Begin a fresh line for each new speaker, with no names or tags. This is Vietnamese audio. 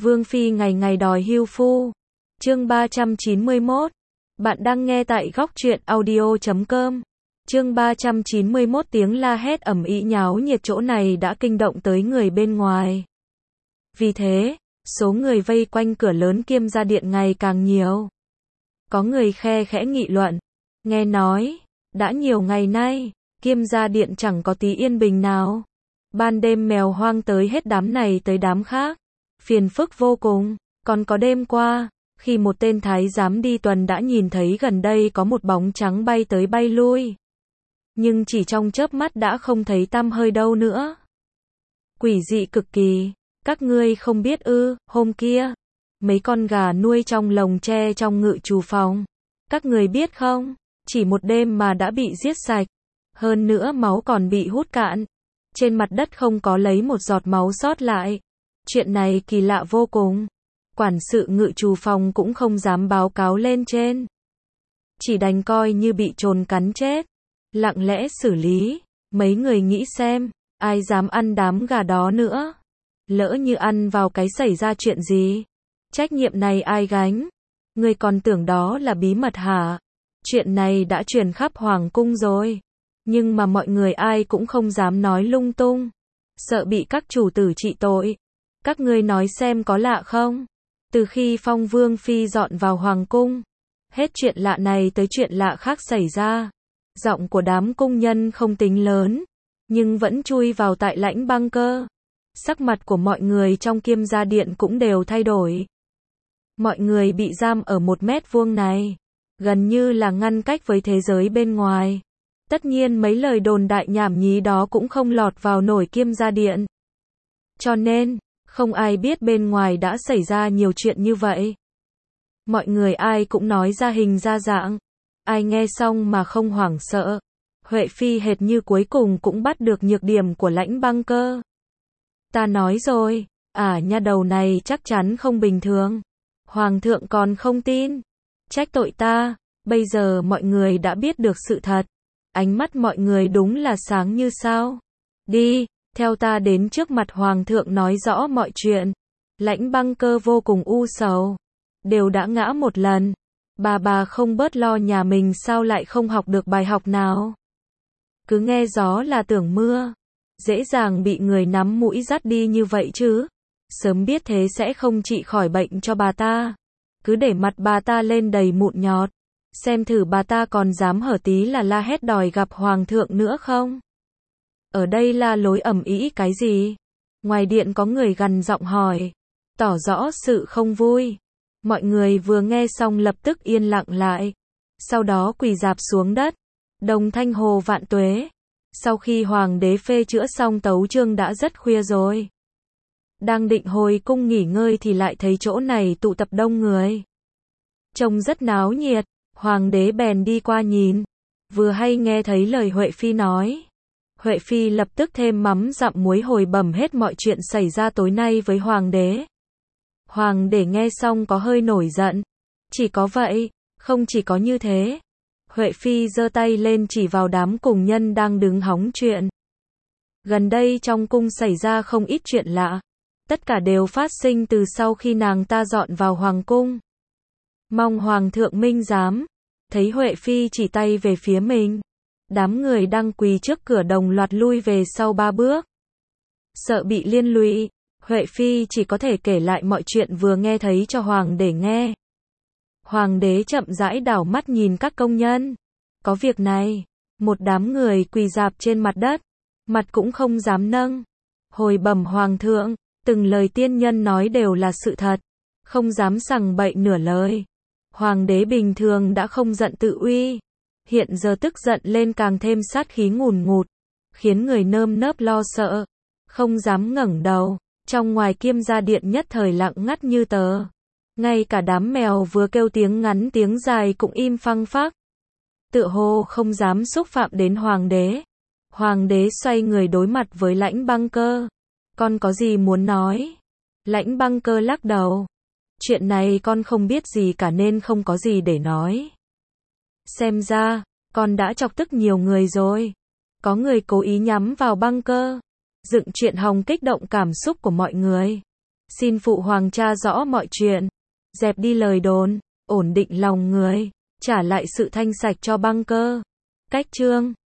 Vương Phi ngày ngày đòi hưu phu. Chương 391. Bạn đang nghe tại góc truyện audio.com. Chương 391 tiếng la hét ầm ĩ nháo nhiệt chỗ này đã kinh động tới người bên ngoài. Vì thế, số người vây quanh cửa lớn Kiêm gia điện ngày càng nhiều. Có người khe khẽ nghị luận. Nghe nói, đã nhiều ngày nay, Kiêm gia điện chẳng có tí yên bình nào. Ban đêm mèo hoang tới hết đám này tới đám khác. Phiền phức vô cùng. Còn có đêm qua, khi một tên thái giám đi tuần đã nhìn thấy gần đây có một bóng trắng bay tới bay lui. Nhưng chỉ trong chớp mắt đã không thấy tăm hơi đâu nữa. Quỷ dị cực kỳ. Các ngươi không biết ư, hôm kia, mấy con gà nuôi trong lồng tre trong ngự trù phòng. Các người biết không, chỉ một đêm mà đã bị giết sạch. Hơn nữa máu còn bị hút cạn. Trên mặt đất không có lấy một giọt máu sót lại. Chuyện này kỳ lạ vô cùng. Quản sự ngự trù phòng cũng không dám báo cáo lên trên. Chỉ đành coi như bị trồn cắn chết. Lặng lẽ xử lý. Mấy người nghĩ xem, ai dám ăn đám gà đó nữa. Lỡ như ăn vào cái xảy ra chuyện gì? Trách nhiệm này ai gánh? Người còn tưởng đó là bí mật hả? Chuyện này đã truyền khắp hoàng cung rồi. Nhưng mà mọi người ai cũng không dám nói lung tung. Sợ bị các chủ tử trị tội. Các ngươi nói xem có lạ không? Từ khi Phong Vương Phi dọn vào hoàng cung, hết chuyện lạ này tới chuyện lạ khác xảy ra. Giọng của đám cung nhân không tính lớn, nhưng vẫn chui vào tại lãnh băng cơ. Sắc mặt của mọi người trong Kiêm gia điện cũng đều thay đổi. Mọi người bị giam ở 1 mét vuông này, gần như là ngăn cách với thế giới bên ngoài. Tất nhiên mấy lời đồn đại nhảm nhí đó cũng không lọt vào nổi Kiêm gia điện. Cho nên, không ai biết bên ngoài đã xảy ra nhiều chuyện như vậy. Mọi người ai cũng nói ra hình ra dạng. Ai nghe xong mà không hoảng sợ. Huệ Phi hệt như cuối cùng cũng bắt được nhược điểm của lãnh băng cơ. Ta nói rồi, nha đầu này chắc chắn không bình thường. Hoàng thượng còn không tin. Trách tội ta, bây giờ mọi người đã biết được sự thật. Ánh mắt mọi người đúng là sáng như sao. Đi, theo ta đến trước mặt hoàng thượng nói rõ mọi chuyện. Lãnh băng cơ vô cùng u sầu. Đều đã ngã một lần. Bà không bớt lo nhà mình sao lại không học được bài học nào. Cứ nghe gió là tưởng mưa. Dễ dàng bị người nắm mũi dắt đi như vậy chứ. Sớm biết thế sẽ không trị khỏi bệnh cho bà ta. Cứ để mặt bà ta lên đầy mụn nhọt. Xem thử bà ta còn dám hở tí là la hét đòi gặp hoàng thượng nữa không. Ở đây la lối ầm ĩ cái gì? Ngoài điện có người gằn giọng hỏi. Tỏ rõ sự không vui. Mọi người vừa nghe xong lập tức yên lặng lại. Sau đó quỳ rạp xuống đất. Đồng thanh hồ vạn tuế. Sau khi hoàng đế phê chữa xong tấu chương đã rất khuya rồi. Đang định hồi cung nghỉ ngơi thì lại thấy chỗ này tụ tập đông người. Trông rất náo nhiệt, hoàng đế bèn đi qua nhìn. Vừa hay nghe thấy lời Huệ Phi nói. Huệ Phi lập tức thêm mắm dặm muối hồi bẩm hết mọi chuyện xảy ra tối nay với hoàng đế. Hoàng đế nghe xong có hơi nổi giận. Chỉ có vậy, không chỉ có như thế. Huệ Phi giơ tay lên chỉ vào đám cùng nhân đang đứng hóng chuyện. Gần đây trong cung xảy ra không ít chuyện lạ. Tất cả đều phát sinh từ sau khi nàng ta dọn vào hoàng cung. Mong hoàng thượng minh giám. Thấy Huệ Phi chỉ tay về phía mình. Đám người đang quỳ trước cửa đồng loạt lui về sau 3 bước. Sợ bị liên lụy, Huệ Phi chỉ có thể kể lại mọi chuyện vừa nghe thấy cho hoàng đế nghe. Hoàng đế chậm rãi đảo mắt nhìn các công nhân. Có việc này, một đám người quỳ rạp trên mặt đất, mặt cũng không dám nâng. Hồi bẩm hoàng thượng, từng lời tiên nhân nói đều là sự thật, không dám sằng bậy nửa lời. Hoàng đế bình thường đã không giận tự uy, hiện giờ tức giận lên càng thêm sát khí ngùn ngụt, khiến người nơm nớp lo sợ, không dám ngẩng đầu. Trong ngoài Kiêm gia điện nhất thời lặng ngắt như tờ. Ngay cả đám mèo vừa kêu tiếng ngắn tiếng dài cũng im phăng phắc. Tựa hồ không dám xúc phạm đến hoàng đế. Hoàng đế xoay người đối mặt với lãnh băng cơ. Con có gì muốn nói? Lãnh băng cơ lắc đầu. Chuyện này con không biết gì cả nên không có gì để nói. Xem ra, con đã chọc tức nhiều người rồi. Có người cố ý nhắm vào băng cơ. Dựng chuyện hòng kích động cảm xúc của mọi người. Xin phụ hoàng tra rõ mọi chuyện, dẹp đi lời đồn, ổn định lòng người, trả lại sự thanh sạch cho băng cơ. Cách chương